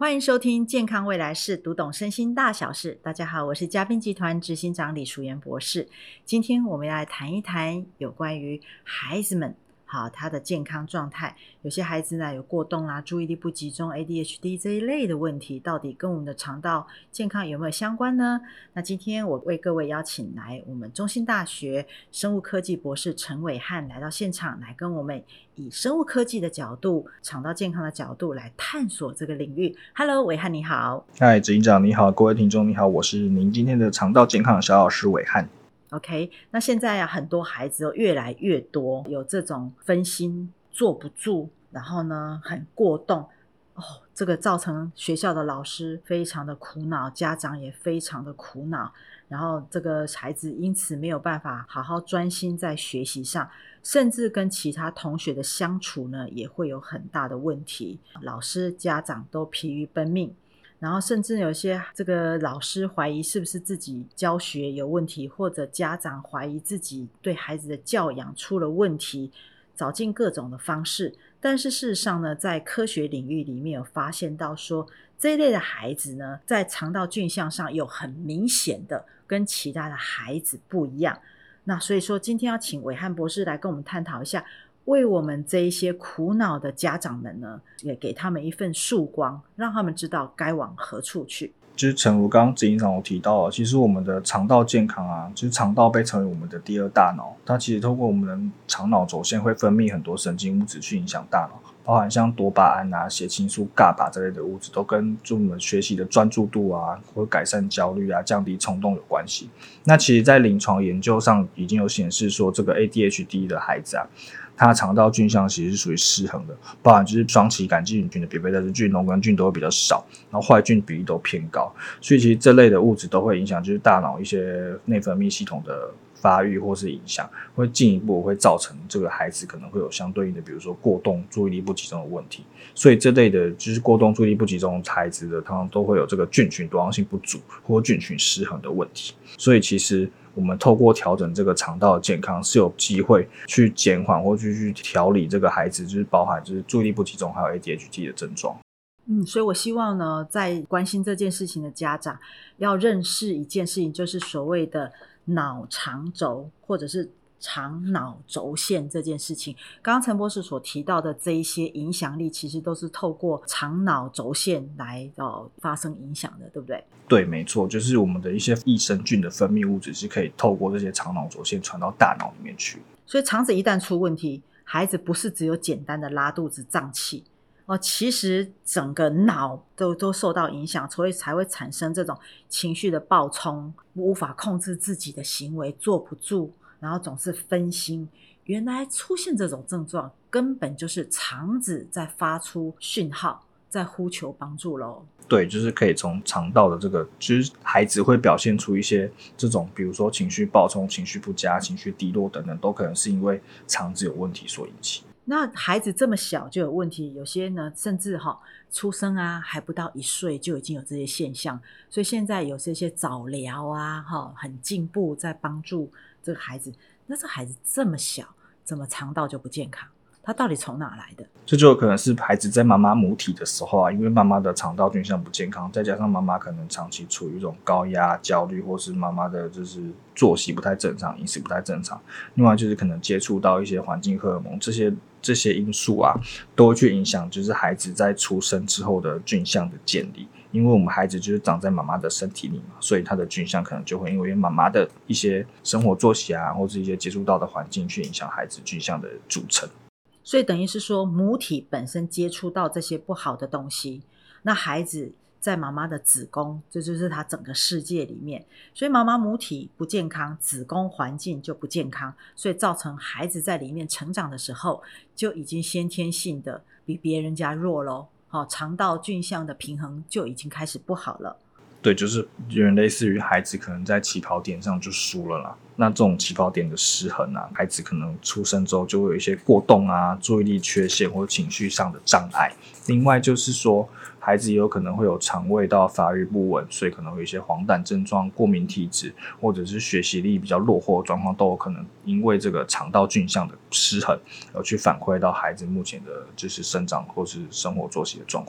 欢迎收听健康未来式，读懂身心大小事。大家好，我是嘉宾集团执行长李淑妍博士。今天我们要来谈一谈有关于孩子们他的健康状态。有些孩子呢有过动注意力不集中 ADHD 这一类的问题，到底跟我们的肠道健康有没有相关呢？那今天我为各位邀请来我们中兴大学生物科技博士陈伟汉来到现场，来跟我们以生物科技的角度、肠道健康的角度来探索这个领域。Hello， 伟汉你好。 嗨，执行长你好，各位听众你好，我是您今天的肠道健康小老师伟汉。 OK， 那现在很多孩子越来越多有这种分心、坐不住，然后呢很过动这个造成学校的老师非常的苦恼，家长也非常的苦恼，然后这个孩子因此没有办法好好专心在学习上，甚至跟其他同学的相处呢也会有很大的问题，老师家长都疲于奔命，然后甚至有些这个老师怀疑是不是自己教学有问题，或者家长怀疑自己对孩子的教养出了问题，找尽各种的方式。但是事实上呢，在科学领域里面有发现到说，这一类的孩子呢，在肠道菌相上有很明显的跟其他的孩子不一样。那所以说今天要请伟汉博士来跟我们探讨一下，为我们这一些苦恼的家长们呢，也给他们一份曙光，让他们知道该往何处去。 就是诚如刚刚执行长有提到，其实我们的肠道健康就是肠道被称为我们的第二大脑，它其实透过我们的肠脑轴线会分泌很多神经物质去影响大脑，包含像多巴胺血清素、GABA 这类的物质，都跟我们学习的专注度或改善焦虑降低冲动有关系。那其实在临床研究上已经有显示说，这个 ADHD 的孩子它肠道菌相其实是属于失衡的，包含就是双歧杆菌群的比贝塔氏菌、龙根菌都会比较少，然后坏菌比例都偏高，所以其实这类的物质都会影响就是大脑一些内分泌系统的发育或是影响，会进一步会造成这个孩子可能会有相对应的，比如说过动、注意力不集中的问题。所以这类的就是过动、注意力不集中的孩子的，通常都会有这个菌群多样性不足或菌群失衡的问题。所以其实我们透过调整这个肠道的健康，是有机会去减缓或去调理这个孩子，就是包含就是注意力不集中还有 ADHD 的症状。 所以我希望呢，在关心这件事情的家长要认识一件事情，就是所谓的脑肠轴或者是肠脑轴线这件事情。刚刚陈博士所提到的这一些影响力，其实都是透过肠脑轴线来发生影响的，对不对？ 对，没错，就是我们的一些益生菌的分泌物质是可以透过这些肠脑轴线传到大脑里面去。 所以肠子一旦出问题，孩子不是只有简单的拉肚子胀气其实整个脑都受到影响，所以才会产生这种情绪的暴冲，无法控制自己的行为，坐不住，然后总是分心。原来出现这种症状根本就是肠子在发出讯号，在呼求帮助咯。 对，就是可以从肠道的这个，就是孩子会表现出一些这种，比如说情绪暴冲、情绪不佳、情绪低落等等，都可能是因为肠子有问题所引起。 那孩子这么小就有问题，有些呢甚至出生还不到1岁就已经有这些现象，所以现在有这些早疗很进步，在帮助这个孩子。那这孩子这么小，怎么肠道就不健康？他到底从哪来的？ 这就有可能是孩子在妈妈母体的时候因为妈妈的肠道菌相不健康，再加上妈妈可能长期处于一种高压、焦虑，或是妈妈的就是作息不太正常、饮食不太正常，另外就是可能接触到一些环境荷尔蒙，这些因素都会去影响就是孩子在出生之后的菌相的建立。因为我们孩子就是长在妈妈的身体里嘛，所以他的菌相可能就会因为妈妈的一些生活作息或是一些接触到的环境去影响孩子菌相的组成。 所以等于是说母体本身接触到这些不好的东西，那孩子在妈妈的子宫，这就是他整个世界里面，所以妈妈母体不健康，子宫环境就不健康，所以造成孩子在里面成长的时候就已经先天性的比别人家弱咯肠道菌相的平衡就已经开始不好了。 对，就是有点类似于孩子可能在起跑点上就输了啦。那这种起跑点的失衡孩子可能出生之后就会有一些过动注意力缺陷或者情绪上的障碍。另外就是说，孩子也有可能会有肠胃道发育不稳，所以可能会有一些黄疸症状、过敏体质，或者是学习力比较落后的状况，都有可能因为这个肠道菌相的失衡而去反馈到孩子目前的就是生长或是生活作息的状况。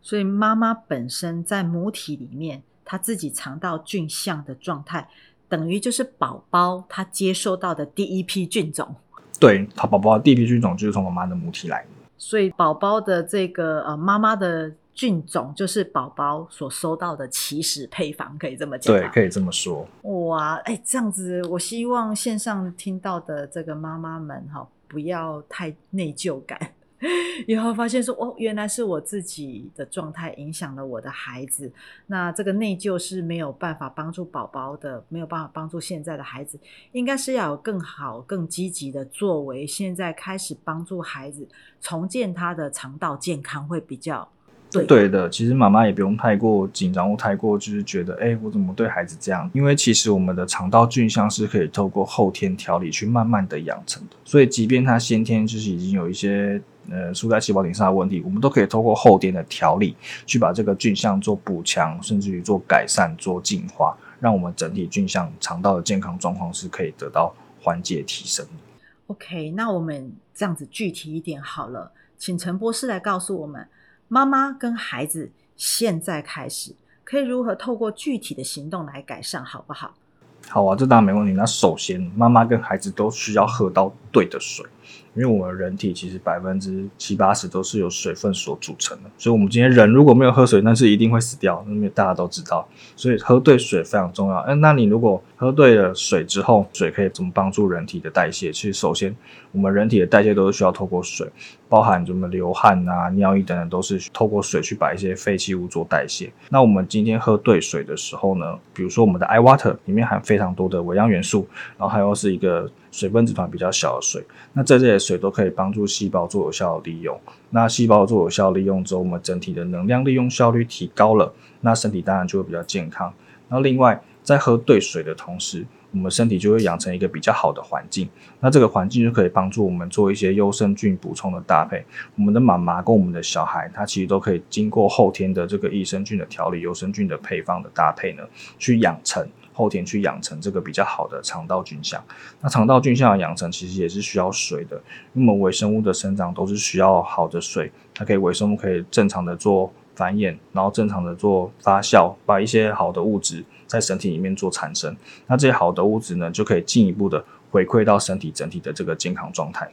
所以妈妈本身在母体里面，她自己肠道菌相的状态，等于就是宝宝他接受到的第一批菌种。 对，他宝宝的第一批菌种就是从妈妈的母体来的。 所以宝宝的这个妈妈的菌种就是宝宝所收到的起始配方，可以这么讲吗？ 对，可以这么说。 哇，这样子，我希望线上听到的这个妈妈们不要太内疚感，以后发现说原来是我自己的状态影响了我的孩子，那这个内疚是没有办法帮助宝宝的，没有办法帮助现在的孩子，应该是要有更好更积极的作为，现在开始帮助孩子重建他的肠道健康会比较对的，其实妈妈也不用太过紧张或太过就是觉得我怎么对孩子这样，因为其实我们的肠道菌相是可以透过后天调理去慢慢的养成的，所以即便他先天就是已经有一些输在细胞顶上的问题，我们都可以透过后天的调理去把这个菌相做补强，甚至于做改善做净化，让我们整体菌相肠道的健康状况是可以得到缓解提升的。 OK， 那我们这样子具体一点好了，请陈博士来告诉我们，妈妈跟孩子现在开始可以如何透过具体的行动来改善，好不好？ 好啊，这当然没问题。那首先妈妈跟孩子都需要喝到对的水，因为我们人体其实70-80%都是由水分所组成的，所以我们今天人如果没有喝水，那是一定会死掉，因为大家都知道，所以喝对水非常重要。那你如果喝对了水之后，水可以怎么帮助人体的代谢？其实首先我们人体的代谢都是需要透过水，包含什么流汗啊、尿液等等，都是透过水去把一些废弃物做代谢。那我们今天喝对水的时候呢，比如说我们的 iWater 里面含非常多的微量元素，然后还有是一个水分子团比较小的水，那这些水都可以帮助细胞做有效的利用。那细胞做有效的利用之后，我们整体的能量利用效率提高了，那身体当然就会比较健康。然后另外在喝对水的同时，我们身体就会养成一个比较好的环境，那这个环境就可以帮助我们做一些优生菌补充的搭配。我们的妈妈跟我们的小孩，他其实都可以经过后天的这个益生菌的调理、优生菌的配方的搭配呢，去养成后天去养成这个比较好的肠道菌相。那肠道菌相的养成其实也是需要水的，因为我们微生物的生长都是需要好的水，它可以微生物可以正常的做繁衍，然后正常的做发酵，把一些好的物质在身体里面做产生，那这些好的物质呢，就可以进一步的回馈到身体整体的这个健康状态。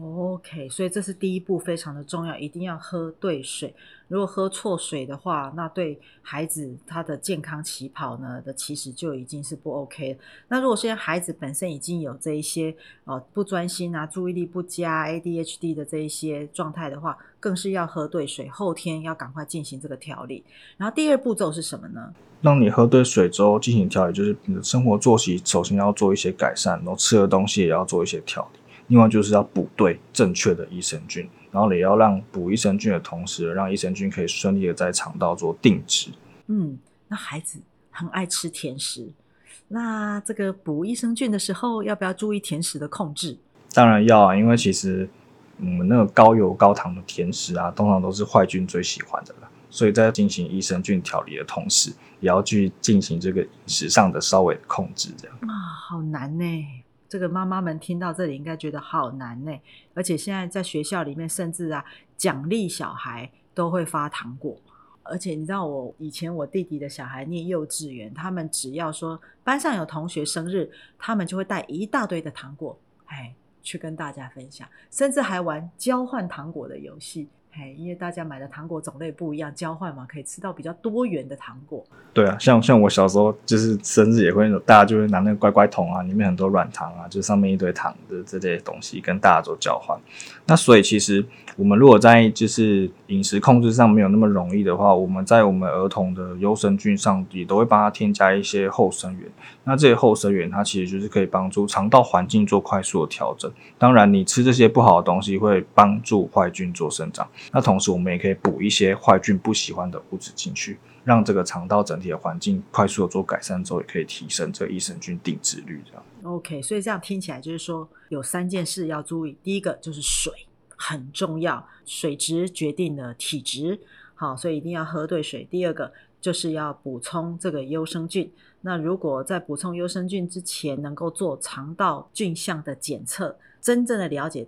OK， 所以这是第一步，非常的重要，一定要喝对水。如果喝错水的话，那对孩子他的健康起跑呢的起始就已经是不 OK 了。那如果现在孩子本身已经有这一些不专心啊、注意力不佳、ADHD 的这一些状态的话，更是要喝对水，后天要赶快进行这个调理。然后第二步骤是什么呢？ 让你喝对水之后进行调理，就是你的生活作息首先要做一些改善，然后吃的东西也要做一些调理。另外就是要补对正确的益生菌，然后也要让补益生菌的同时，让益生菌可以顺利的在肠道做定植。 那孩子很爱吃甜食，那这个补益生菌的时候，要不要注意甜食的控制？ 当然要啊，因为其实我们那个高油高糖的甜食啊，通常都是坏菌最喜欢的啦。所以在进行益生菌调理的同时，也要去进行这个饮食上的稍微的控制，这样好难呢。这个妈妈们听到这里应该觉得好难呢，而且现在在学校里面甚至奖励小孩都会发糖果，而且你知道以前我弟弟的小孩念幼稚园，他们只要说班上有同学生日，他们就会带一大堆的糖果去跟大家分享，甚至还玩交换糖果的游戏。因为大家买的糖果种类不一样，交换嘛，可以吃到比较多元的糖果。 对啊，像我小时候就是生日也会，大家就会拿那个乖乖桶啊，里面很多软糖啊，就上面一堆糖的这些东西跟大家做交换。那所以其实我们如果在就是饮食控制上没有那么容易的话，我们在我们儿童的优生菌上也都会帮他添加一些后生元。那这些后生元它其实就是可以帮助肠道环境做快速的调整。当然你吃这些不好的东西会帮助坏菌做生长，那同时我们也可以补一些坏菌不喜欢的物质进去，让这个肠道整体的环境快速的做改善之后，也可以提升这个益生菌定植率这样。 OK， 所以这样听起来就是说有3件事要注意。第一个就是水很重要，水质决定了体质，好，所以一定要喝对水。第二个就是要补充这个优生菌，那如果在补充优生菌之前能够做肠道菌相的检测，真正的了解到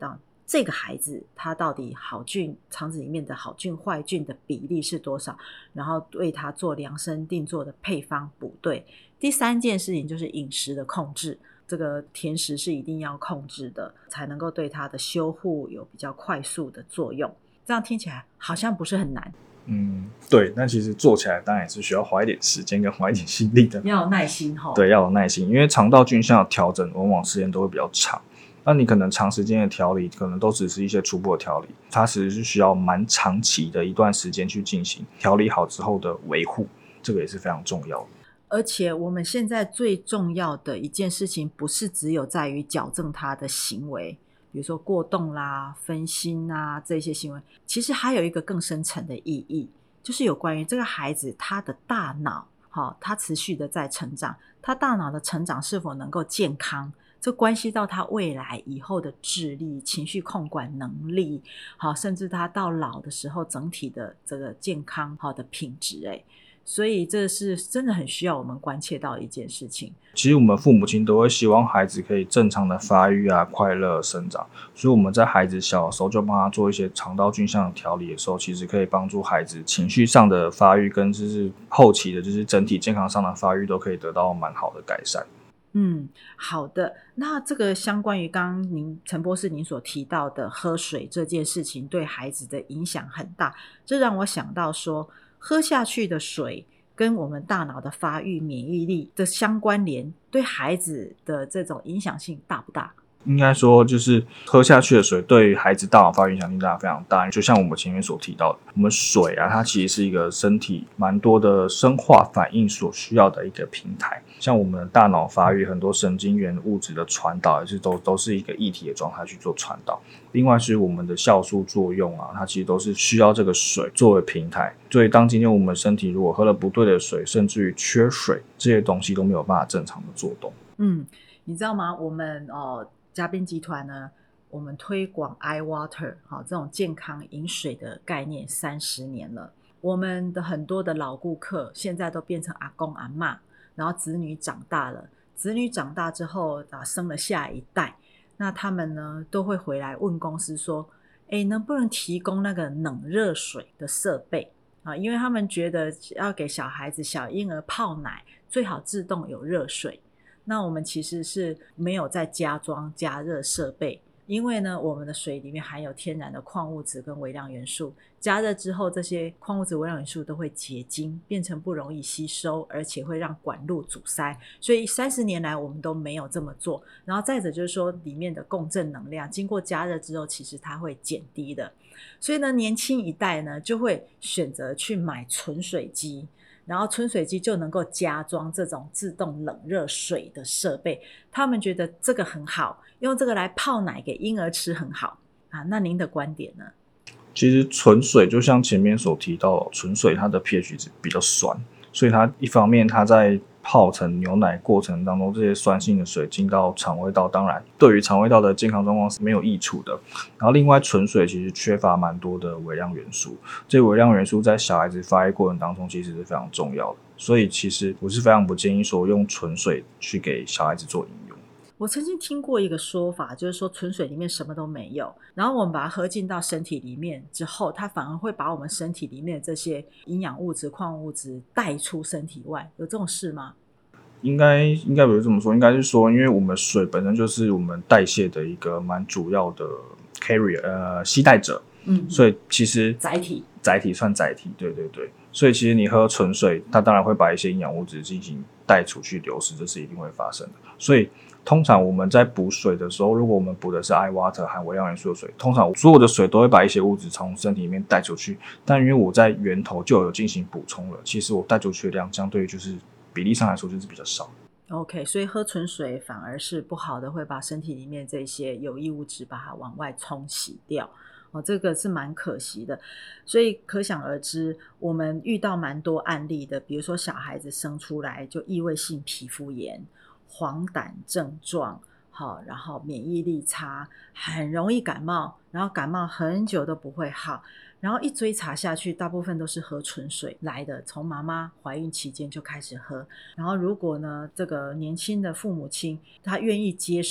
这个孩子他到底好菌肠子里面的好菌坏菌的比例是多少，然后为他做量身定做的配方补对。第三件事情就是饮食的控制，这个甜食是一定要控制的，才能够对他的修护有比较快速的作用。这样听起来好像不是很难。 对，但其实做起来当然也是需要花一点时间跟花一点心力的， 要有耐心对，要有耐心，因为肠道菌相的调整往往时间都会比较长，那你可能长时间的调理可能都只是一些初步的调理，它其实是需要蛮长期的一段时间去进行调理好之后的维护，这个也是非常重要的。 而且我们现在最重要的一件事情不是只有在于矫正他的行为，比如说过动啦、分心啊这些行为，其实还有一个更深层的意义，就是有关于这个孩子他的大脑，他持续的在成长，他大脑的成长是否能够健康，这关系到他未来以后的智力、情绪控管能力，甚至他到老的时候整体的这个健康的品质。所以这是真的很需要我们关切到的一件事情。 其实我们父母亲都会希望孩子可以正常的发育啊，快乐生长，所以我们在孩子小的时候就帮他做一些肠道菌相的调理的时候，其实可以帮助孩子情绪上的发育跟就是后期的就是整体健康上的发育都可以得到蛮好的改善。 好的。那这个相关于刚刚陈博士您所提到的喝水这件事情对孩子的影响很大，这让我想到说，喝下去的水跟我们大脑的发育免疫力的相关联，对孩子的这种影响性大不大？ 应该说就是喝下去的水对于孩子大脑发育影响力非常大，就像我们前面所提到的，我们水啊，它其实是一个身体蛮多的生化反应所需要的一个平台，像我们的大脑发育很多神经元物质的传导也是都是一个液体的状态去做传导，另外是我们的酵素作用啊，它其实都是需要这个水作为平台，所以当今天我们身体如果喝了不对的水，甚至于缺水，这些东西都没有办法正常的做动。 你知道吗？我们嘉宾集团呢，我们推广 iWater 这种健康饮水的概念30年了。我们的很多的老顾客现在都变成阿公阿嬷，然后子女长大了，子女长大之后生了下一代，那他们呢都会回来问公司说，能不能提供那个冷热水的设备因为他们觉得要给小孩子小婴儿泡奶最好自动有热水。那我们其实是没有在加装加热设备，因为呢我们的水里面含有天然的矿物质跟微量元素，加热之后这些矿物质微量元素都会结晶，变成不容易吸收，而且会让管路阻塞，所以30年来我们都没有这么做。然后再者就是说里面的共振能量经过加热之后其实它会减低的，所以呢年轻一代呢就会选择去买纯水机，然后纯水机就能够加装这种自动冷热水的设备，他们觉得这个很好，用这个来泡奶给婴儿吃很好那您的观点呢？ 其实纯水就像前面所提到，纯水它的 pH 值比较酸，所以它一方面它在泡成牛奶过程当中，这些酸性的水进到肠胃道，当然对于肠胃道的健康状况是没有益处的。然后另外纯水其实缺乏蛮多的微量元素，这些微量元素在小孩子发育过程当中其实是非常重要的，所以其实我是非常不建议说用纯水去给小孩子做饮用。 我曾经听过一个说法，就是说纯水里面什么都没有，然后我们把它喝进到身体里面之后，它反而会把我们身体里面的这些营养物质、矿物质带出身体外，有这种事吗？ 应该不是这么说，应该是说因为我们水本身就是我们代谢的一个蛮主要的 carrier 携带者，所以其实载体算载体，对对对，所以其实你喝纯水它当然会把一些营养物质进行带出去流失，这是一定会发生的。所以通常我们在补水的时候，如果我们补的是 iWater 含微量元素的水，通常所有的水都会把一些物质从身体里面带出去，但因为我在源头就有进行补充了，其实我带出去的量相对于就是比例上来说就是比较少。 OK， 所以喝纯水反而是不好的，会把身体里面这些有益物质把它往外冲洗掉这个是蛮可惜的。所以可想而知，我们遇到蛮多案例的，比如说小孩子生出来就异位性皮肤炎、黄疸症状然后免疫力差，很容易感冒，然后感冒很久都不会好，然后一追查下去大部分都是喝纯水来的，从妈妈怀孕期间就开始喝。然后如果呢这个年轻的父母亲他愿意接受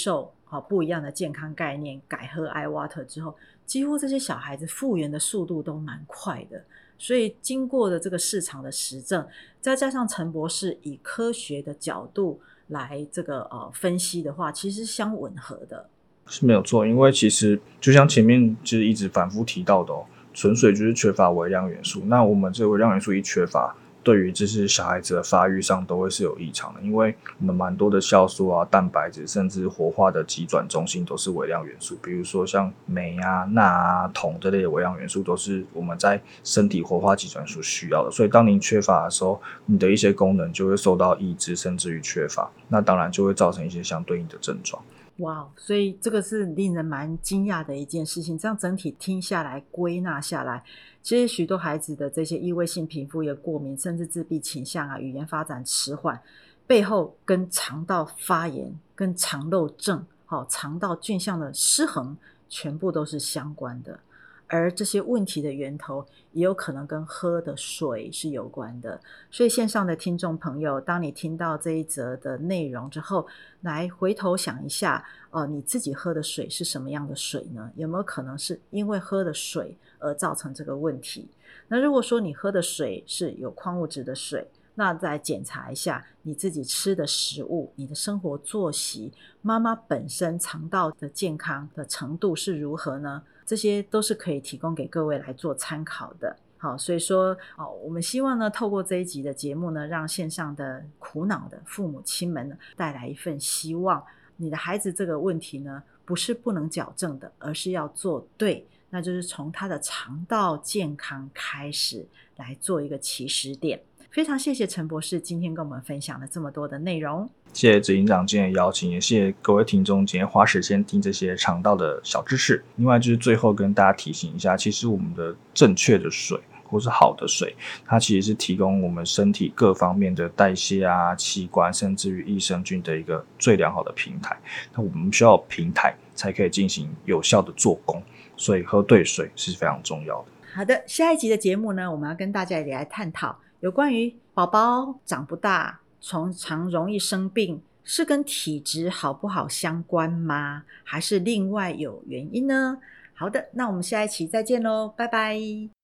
不一样的健康概念，改喝 iWater 之后，几乎这些小孩子复原的速度都蛮快的。所以经过的这个市场的实证，再加上陈博士以科学的角度来这个分析的话，其实是相吻合的。 是没有错，因为其实就像前面就是一直反复提到的纯水就是缺乏微量元素。那我们这个微量元素一缺乏，对于就是小孩子的发育上都会是有异常的，因为我们蛮多的酵素啊、蛋白质，甚至活化的机转中心都是微量元素，比如说像镁啊、钠啊、铜这类的微量元素都是我们在身体活化机转所需要的。所以当您缺乏的时候，你的一些功能就会受到抑制，甚至于缺乏，那当然就会造成一些相对应的症状。 哇，所以这个是令人蛮惊讶的一件事情。这样整体听下来、归纳下来，其实许多孩子的这些异位性皮肤炎、过敏，甚至自闭倾向啊、语言发展迟缓，背后跟肠道发炎、跟肠漏症、肠道菌相的失衡，全部都是相关的。而这些问题的源头也有可能跟喝的水是有关的。所以线上的听众朋友，当你听到这一则的内容之后，来回头想一下，你自己喝的水是什么样的水呢？有没有可能是因为喝的水而造成这个问题？那如果说你喝的水是有矿物质的水，那再检查一下你自己吃的食物，你的生活作息，妈妈本身肠道的健康的程度是如何呢？这些都是可以提供给各位来做参考的。好，所以说我们希望呢，透过这一集的节目呢，让线上的苦恼的父母亲们呢，带来一份希望。你的孩子这个问题呢，不是不能矫正的，而是要做对，那就是从他的肠道健康开始来做一个起始点。非常谢谢陈博士今天跟我们分享了这么多的内容。 谢谢执行长今天的邀请，也谢谢各位听众今天花时间听这些肠道的小知识。另外就是最后跟大家提醒一下，其实我们的正确的水或是好的水，它其实是提供我们身体各方面的代谢啊、器官甚至于益生菌的一个最良好的平台。那我们需要平台才可以进行有效的做工，所以喝对水是非常重要的。 好的，下一集的节目呢，我们要跟大家一起来探讨有关于宝宝长不大、常容易生病，是跟体质好不好相关吗？还是另外有原因呢？好的，那我们下一期再见咯，拜拜。